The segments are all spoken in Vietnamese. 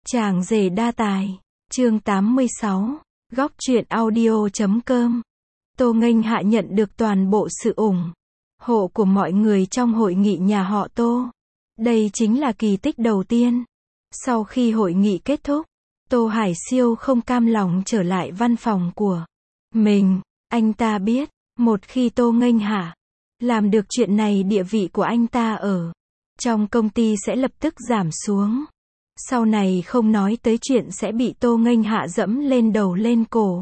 Chàng rể đa tài. Chương 86. Góc truyện audio.com. Tô Nghênh Hạ nhận được toàn bộ sự ủng hộ của mọi người trong hội nghị nhà họ Tô. Đây chính là kỳ tích đầu tiên. Sau khi hội nghị kết thúc, Tô Hải Siêu không cam lòng trở lại văn phòng của mình. Anh ta biết, một khi Tô Nghênh Hạ làm được chuyện này, địa vị của anh ta ở trong công ty sẽ lập tức giảm xuống. Sau này không nói tới chuyện sẽ bị Tô Nghênh Hạ dẫm lên đầu lên cổ.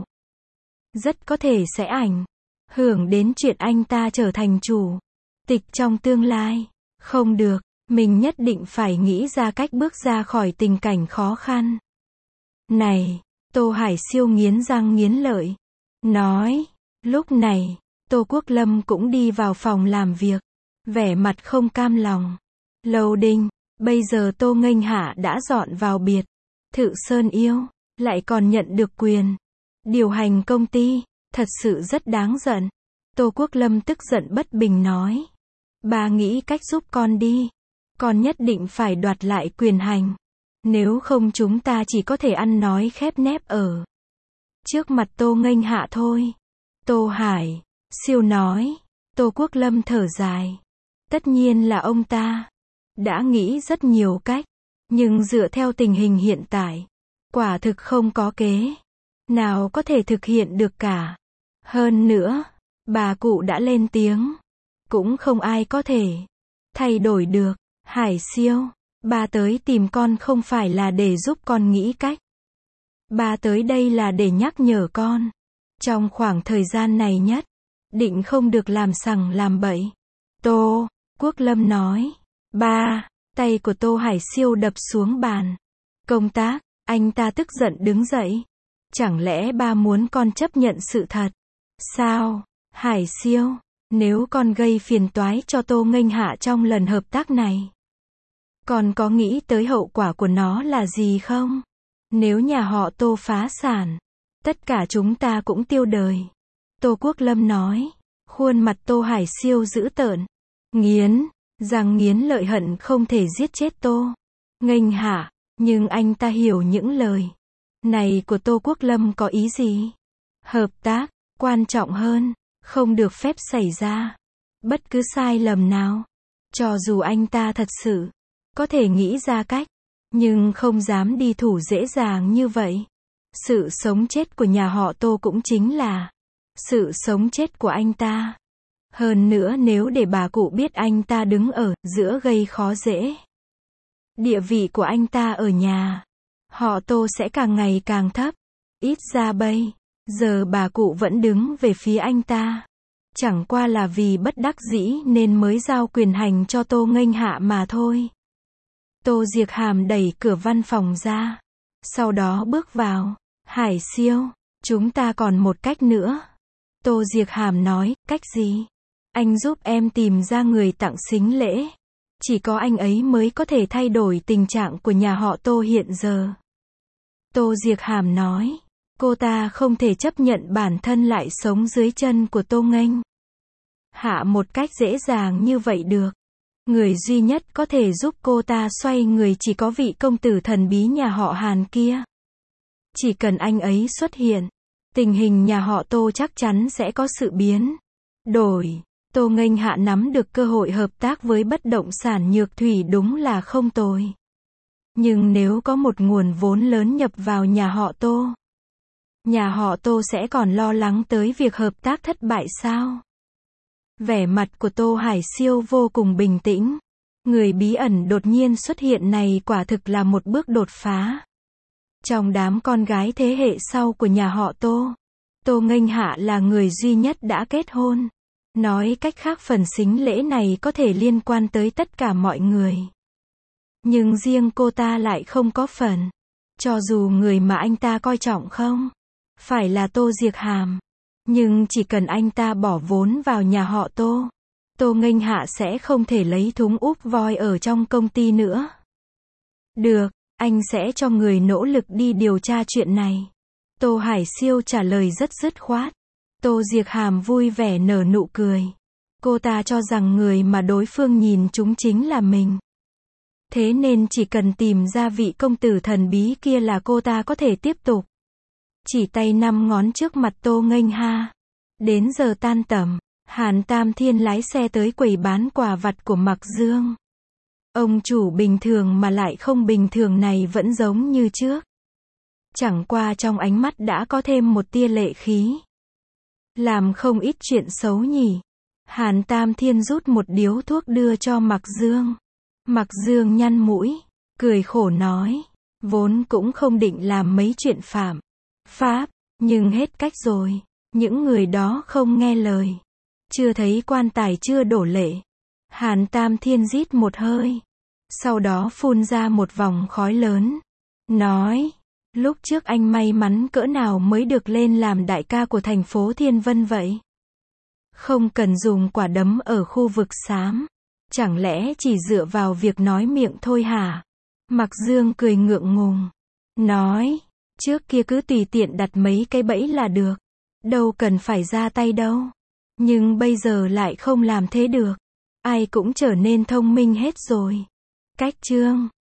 Rất có thể sẽ ảnh hưởng đến chuyện anh ta trở thành chủ tịch trong tương lai. Không được, mình nhất định phải nghĩ ra cách bước ra khỏi tình cảnh khó khăn này. Tô Hải Siêu nghiến răng nghiến lợi nói. Lúc này, Tô Quốc Lâm cũng đi vào phòng làm việc, vẻ mặt không cam lòng. Lầu Đình, bây giờ Tô Nghênh Hạ đã dọn vào biệt thự Sơn Yêu, lại còn nhận được quyền điều hành công ty, thật sự rất đáng giận. Tô Quốc Lâm tức giận bất bình nói. Bà nghĩ cách giúp con đi. Con nhất định phải đoạt lại quyền hành. Nếu không chúng ta chỉ có thể ăn nói khép nép ở trước mặt Tô Nghênh Hạ thôi. Tô Hải Siêu nói. Tô Quốc Lâm thở dài. Tất nhiên là ông ta đã nghĩ rất nhiều cách, nhưng dựa theo tình hình hiện tại, quả thực không có kế nào có thể thực hiện được cả. Hơn nữa, bà cụ đã lên tiếng, cũng không ai có thể thay đổi được. Hải Siêu, bà tới tìm con không phải là để giúp con nghĩ cách. Bà tới đây là để nhắc nhở con. Trong khoảng thời gian này nhất định không được làm sằng làm bậy. Tô Quốc Lâm nói. Ba, tay của Tô Hải Siêu đập xuống bàn công tác, anh ta tức giận đứng dậy. Chẳng lẽ ba muốn con chấp nhận sự thật? Sao, Hải Siêu, nếu con gây phiền toái cho Tô Nghênh Hạ trong lần hợp tác này, con có nghĩ tới hậu quả của nó là gì không? Nếu nhà họ Tô phá sản, tất cả chúng ta cũng tiêu đời. Tô Quốc Lâm nói. Khuôn mặt Tô Hải Siêu dữ tợn, nghiến răng nghiến lợi hận không thể giết chết Tô Nghênh Hạ. Nhưng anh ta hiểu những lời này của Tô Quốc Lâm có ý gì. Hợp tác quan trọng hơn, không được phép xảy ra bất cứ sai lầm nào. Cho dù anh ta thật sự có thể nghĩ ra cách, nhưng không dám đi thủ dễ dàng như vậy. Sự sống chết của nhà họ Tô cũng chính là sự sống chết của anh ta. Hơn nữa nếu để bà cụ biết anh ta đứng ở giữa gây khó dễ, địa vị của anh ta ở nhà họ Tô sẽ càng ngày càng thấp. Ít ra bây giờ bà cụ vẫn đứng về phía anh ta, chẳng qua là vì bất đắc dĩ nên mới giao quyền hành cho Tô Nghênh Hạ mà thôi. Tô Diệc Hàm đẩy cửa văn phòng ra, sau đó bước vào. Hải Siêu, chúng ta còn một cách nữa. Tô Diệc Hàm nói. Cách gì? Anh giúp em tìm ra người tặng sính lễ. Chỉ có anh ấy mới có thể thay đổi tình trạng của nhà họ Tô hiện giờ. Tô Diệc Hàm nói. Cô ta không thể chấp nhận bản thân lại sống dưới chân của Tô Nghênh Hạ một cách dễ dàng như vậy được. Người duy nhất có thể giúp cô ta xoay người chỉ có vị công tử thần bí nhà họ Hàn kia. Chỉ cần anh ấy xuất hiện, tình hình nhà họ Tô chắc chắn sẽ có sự biến đổi. Tô Nghênh Hạ nắm được cơ hội hợp tác với bất động sản Nhược Thủy đúng là không tồi. Nhưng nếu có một nguồn vốn lớn nhập vào nhà họ Tô sẽ còn lo lắng tới việc hợp tác thất bại sao? Vẻ mặt của Tô Hải Siêu vô cùng bình tĩnh. Người bí ẩn đột nhiên xuất hiện này quả thực là một bước đột phá. Trong đám con gái thế hệ sau của nhà họ Tô, Tô Nghênh Hạ là người duy nhất đã kết hôn. Nói cách khác phần sính lễ này có thể liên quan tới tất cả mọi người. Nhưng riêng cô ta lại không có phần. Cho dù người mà anh ta coi trọng không phải là Tô Diệc Hàm, nhưng chỉ cần anh ta bỏ vốn vào nhà họ Tô, Tô Nghênh Hạ sẽ không thể lấy thúng úp voi ở trong công ty nữa. Được, anh sẽ cho người nỗ lực đi điều tra chuyện này. Tô Hải Siêu trả lời rất dứt khoát. Tô Diệc Hàm vui vẻ nở nụ cười. Cô ta cho rằng người mà đối phương nhìn chúng chính là mình. Thế nên chỉ cần tìm ra vị công tử thần bí kia là cô ta có thể tiếp tục. Chỉ tay 5 ngón trước mặt Tô Nghênh Ha. Đến giờ tan tầm, Hàn Tam Thiên lái xe tới quầy bán quà vặt của Mạc Dương. Ông chủ bình thường mà lại không bình thường này vẫn giống như trước. Chẳng qua trong ánh mắt đã có thêm một tia lệ khí. Làm không ít chuyện xấu nhỉ. Hàn Tam Thiên rút một điếu thuốc đưa cho Mạc Dương. Mạc Dương nhăn mũi, cười khổ nói, vốn cũng không định làm mấy chuyện phạm pháp, nhưng hết cách rồi. Những người đó không nghe lời. Chưa thấy quan tài chưa đổ lệ. Hàn Tam Thiên rít một hơi. Sau đó phun ra một vòng khói lớn. Nói, lúc trước anh may mắn cỡ nào mới được lên làm đại ca của thành phố Thiên Vân vậy? Không cần dùng quả đấm ở khu vực xám. Chẳng lẽ chỉ dựa vào việc nói miệng thôi hả? Mạc Dương cười ngượng ngùng. Nói, trước kia cứ tùy tiện đặt mấy cái bẫy là được. Đâu cần phải ra tay đâu. Nhưng bây giờ lại không làm thế được. Ai cũng trở nên thông minh hết rồi. Cách chương